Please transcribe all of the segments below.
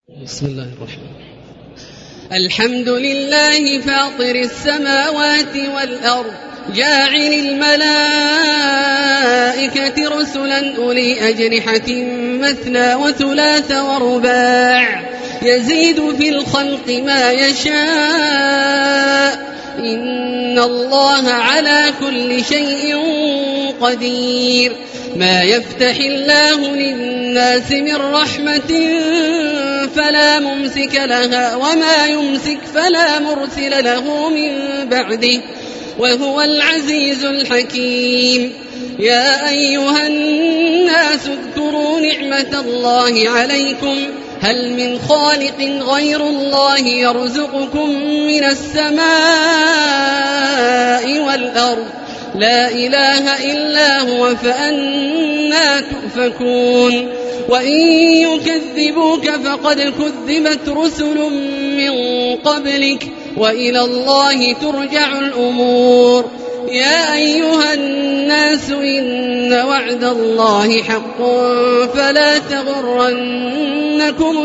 بسم الله الرحمن الرحيم. الحمد لله فاطر السماوات والأرض جاعل الملائكة رسلا أولي أجنحة مثنى وثلاث ورباع يزيد في الخلق ما يشاء إن الله على كل شيء قدير. ما يفتح الله للناس من رحمة فلا ممسك لها وما يمسك فلا مرسل له من بعده وهو العزيز الحكيم. يا أيها الناس اذكروا نعمة الله عليكم هل من خالق غير الله يرزقكم من السماء والأرض لا إله إلا هو فأنى تؤفكون. وإن يكذبوك فقد كذبت رسل من قبلك وإلى الله ترجع الأمور. يا أيها الناس إن وعد الله حق فلا تغرنكم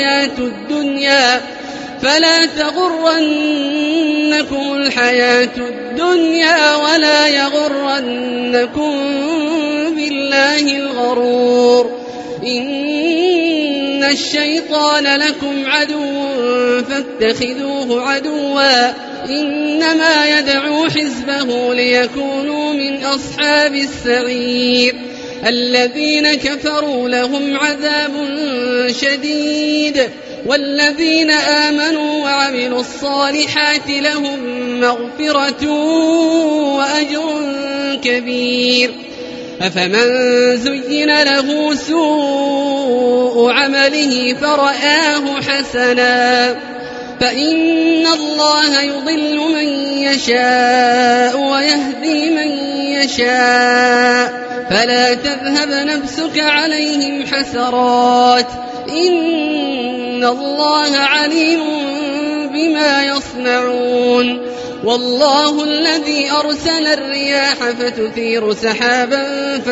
الحياة الدنيا ولا يغرنكم بالله الغرور. إن الشيطان لكم عدو فاتخذوه عدوا إنما يدعو حزبه ليكونوا من أصحاب السعير. الذين كفروا لهم عذاب شديد والذين آمنوا وعملوا الصالحات لهم مغفرة وأجر كبير. أفمن زين له سوء عمله فرآه حسنا فإن الله يضل من يشاء ويهدي من يشاء فلا تذهب نفسك عليهم حسرات إن الله عليم بما يصنعون. والله الذي أرسل الرياح فتثير سحابا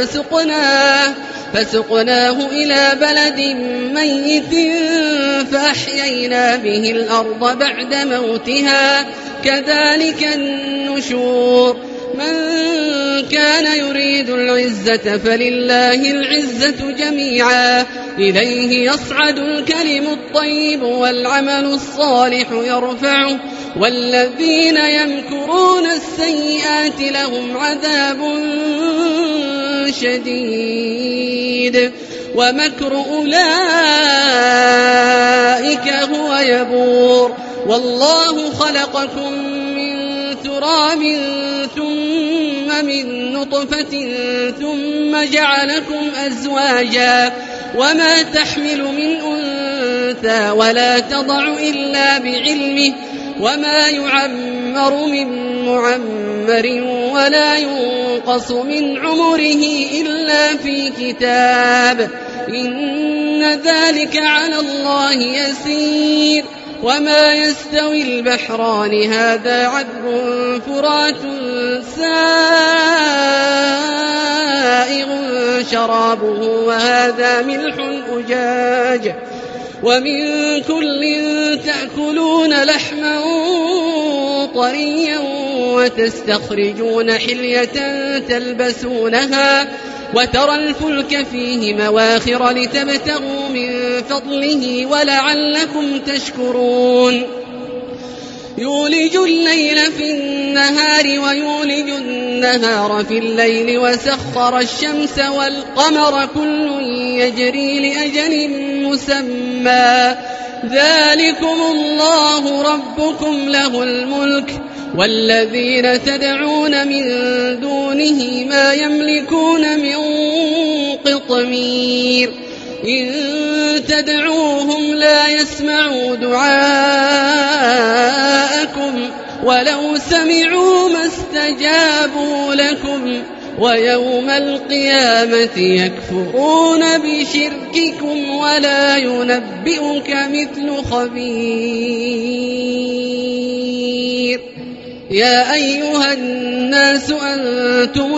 فسقناه إلى بلد ميت فأحيينا به الأرض بعد موتها كذلك النشور. من كان يريد العزة فلله العزة جميعا إليه يصعد الكلم الطيب والعمل الصالح يرفعه والذين يمكرون السيئات لهم عذاب شديد ومكر أولئك هو يبور. والله خلقكم من تراب ثم من نطفة ثم جعلكم أزواجا وما تحمل من أنثى ولا تضع إلا بعلمه وما يعمر من معمر ولا ينقص من عمره إلا في كتاب إن ذلك على الله يسير. وما يستوي البحران هذا عذب فرات سائغ شرابه وهذا ملح أجاج ومن كل تأكلون لحما طريا وتستخرجون حلية تلبسونها وترى الفلك فيه مواخر لتبتغوا من فضله ولعلكم تشكرون. يولج الليل في النهار ويولج النهار في الليل وسخر الشمس والقمر كل يجري لأجل مسمى ذلكم الله ربكم له الملك والذين تدعون من دونه ما يملكون من قطمير. إن تدعوهم لا يسمعوا دعاءكم ولو سمعوا ما استجابوا لكم ويوم القيامة يكفرون بشرككم ولا ينبئك مثل خبير. يا أيها الناس أنتم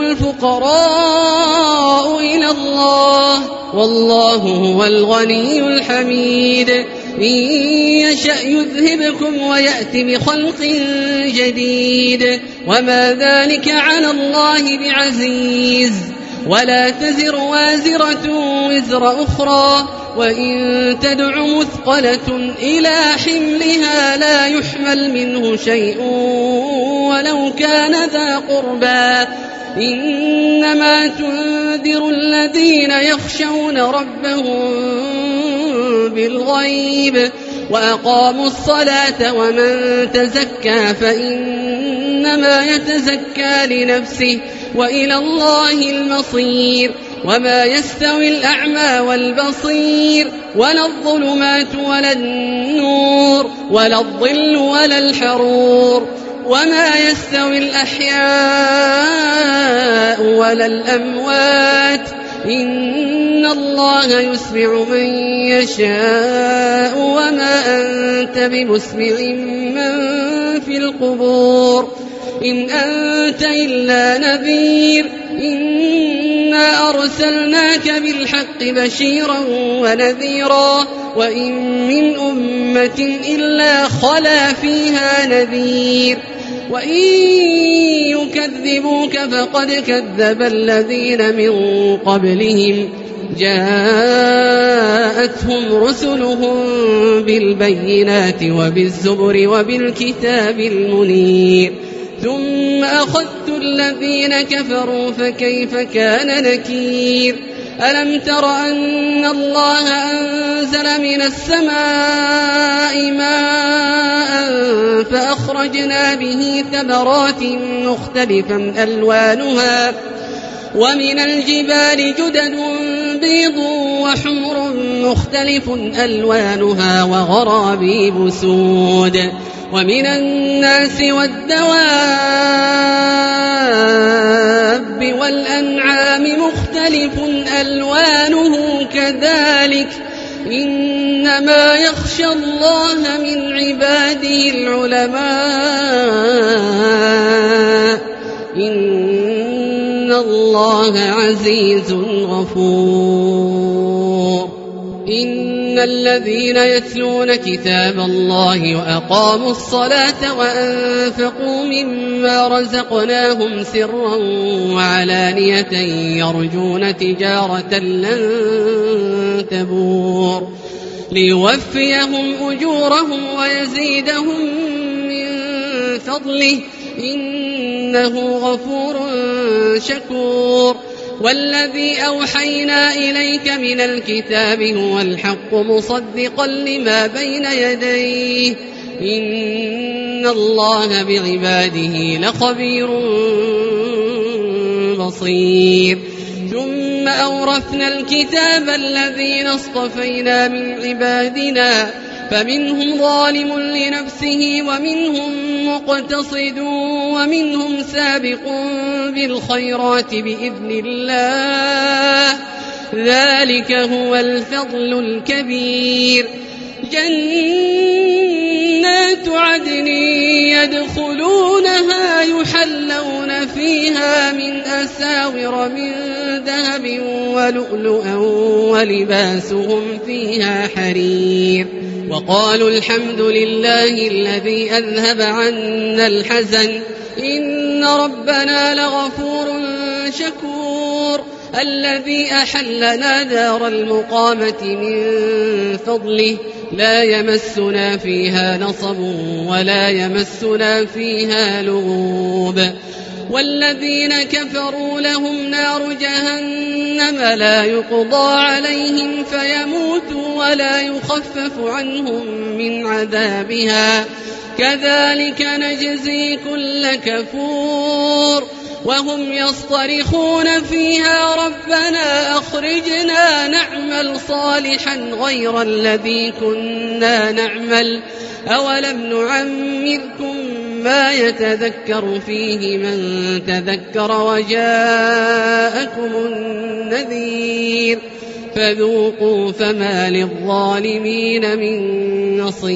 الفقراء إلى الله والله هو الغني الحميد. إن يشأ يذهبكم ويأت بخلق جديد وما ذلك على الله بعزيز. ولا تزر وازرة وزر أخرى وإن تدع مثقلة إلى حملها لا يحمل منه شيء ولو كان ذا قربى إنما تنذر الذين يخشون ربهم بالغيب وأقاموا الصلاة ومن تزكى فإنما يتزكى لنفسه وإلى الله المصير. وما يستوي الأعمى والبصير ولا الظلمات ولا النور ولا الظل ولا الحرور وما يستوي الأحياء ولا الأموات إن الله يسمع من يشاء وما أنت بمسمع من في القبور إن أنت إلا نذير إنا أرسلناك بالحق بشيرا ونذيرا وإن من أمة إلا خلا فيها نذير وإن يكذبوك فقد كذب الذين من قبلهم جاءتهم رسلهم بالبينات وبالزبر وبالكتاب المنير ثم أخذت الذين كفروا فكيف كان نكير. ألم تر أن الله أنزل من السماء ماء فأخرجنا به ثمرات مختلفا ألوانها ومن الجبال جدد بيض وحمر مختلف ألوانها وغرابيب سود ومن الناس والدواب والأنعام مختلف ألوانه كذلك إنما يخشى الله من عباده العلماء إن الله عزيز غفور. إن الذين يتلون كتاب الله وأقاموا الصلاة وأنفقوا مما رزقناهم سرا وعلانية يرجون تجارة لن تبور ليوفيهم أجورهم ويزيدهم من فضله إنه غفور شكور. والذي أوحينا إليك من الكتاب هو الحق مصدقا لما بين يديه إن الله بعباده لخبير بصير. ثم أورثنا الكتاب الذين اصطفينا من عبادنا فمنهم ظالم لنفسه ومنهم مقتصد ومنهم سابق بالخيرات بإذن الله ذلك هو الفضل الكبير. جنات عدن يدخلونها يحلون فيها من أساور من ذهب ولؤلؤا ولباسهم فيها حرير وقالوا الحمد لله الذي أذهب عنا الحزن إن ربنا لغفور شكور. الذي أحلنا دار المقامة من فضله لا يمسنا فيها نصب ولا يمسنا فيها لغوب. والذين كفروا لهم نار جهنم لا يقضى عليهم فيموتوا ولا يخفف عنهم من عذابها كذلك نجزي كل كفور. وهم يصطرخون فيها ربنا أخرجنا نعمل صالحا غير الذي كنا نعمل أولم نعمركم ما يتذكر فيه من تذكر وجاءكم النذير فذوقوا فما للظالمين من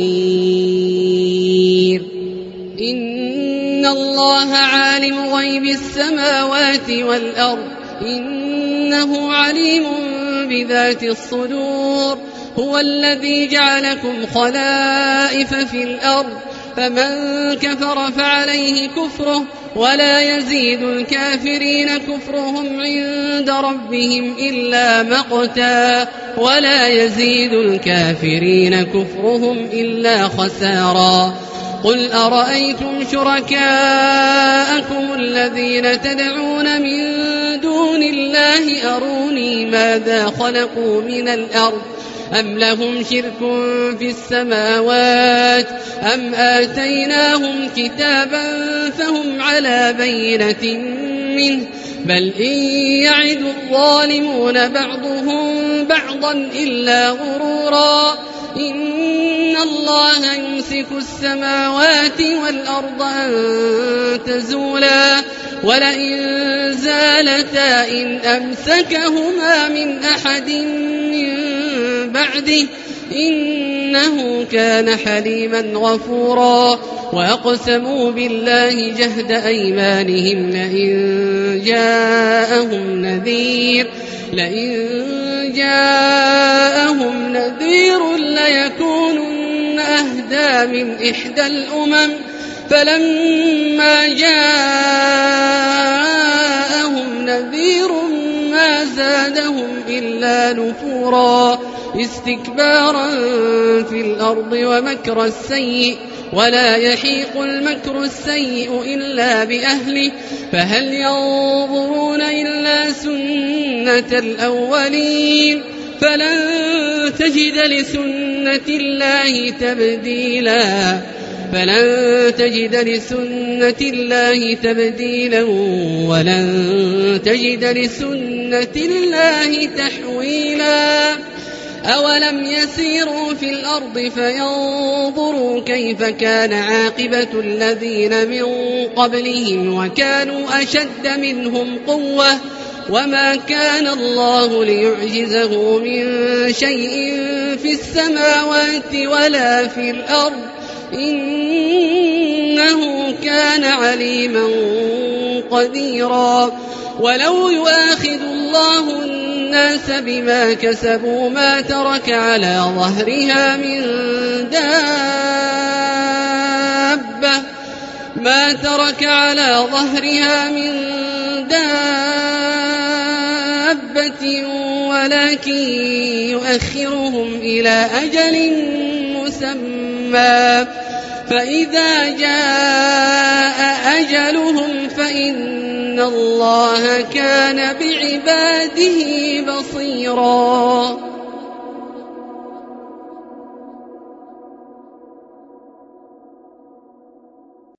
نصير. إن الله عالم غيب السماوات والأرض إنه عليم بذات الصدور. هو الذي جعلكم خلائف في الأرض فمن كفر فعليه كفره ولا يزيد الكافرين كفرهم عند ربهم إلا مقتا ولا يزيد الكافرين كفرهم إلا خسارا قل أرأيتم شركاءكم الذين تدعون من دون الله أروني ماذا خلقوا من الأرض أم لهم شرك في السماوات أم آتيناهم كتابا فهم على بينة منه بل إن يعد الظالمون بعضهم بعضا إلا غرورا إن الله يمسك السماوات والأرض أن تزولا ولئن زالتا إن أمسكهما من أحد من بعده إنه كان حليما غفورا وأقسموا بالله جهد أيمانهم لئن جاءهم نذير ليكونن أهدى من إحدى الأمم فلما جاءهم نذير ما زادهم إلا نفورا استكبارا في الأرض ومكر السيء ولا يحيق المكر السيء إلا بأهله فهل ينظرون إلا سنة الأولين فلن تجد لسنة الله تبديلا ولن تجد لسنة الله تحويلا أولم يسيروا في الأرض فينظروا كيف كان عاقبة الذين من قبلهم وكانوا أشد منهم قوة وما كان الله ليعجزه من شيء في السماوات ولا في الأرض إنه كان عليما قديرا ولو يؤاخذ الله الناس بما كسبوا ما ترك على ظهرها من دابة ولكن يؤخرهم إلى أجل مسمى فإذا جاء أجلهم فإن الله كان بعباده بصيرا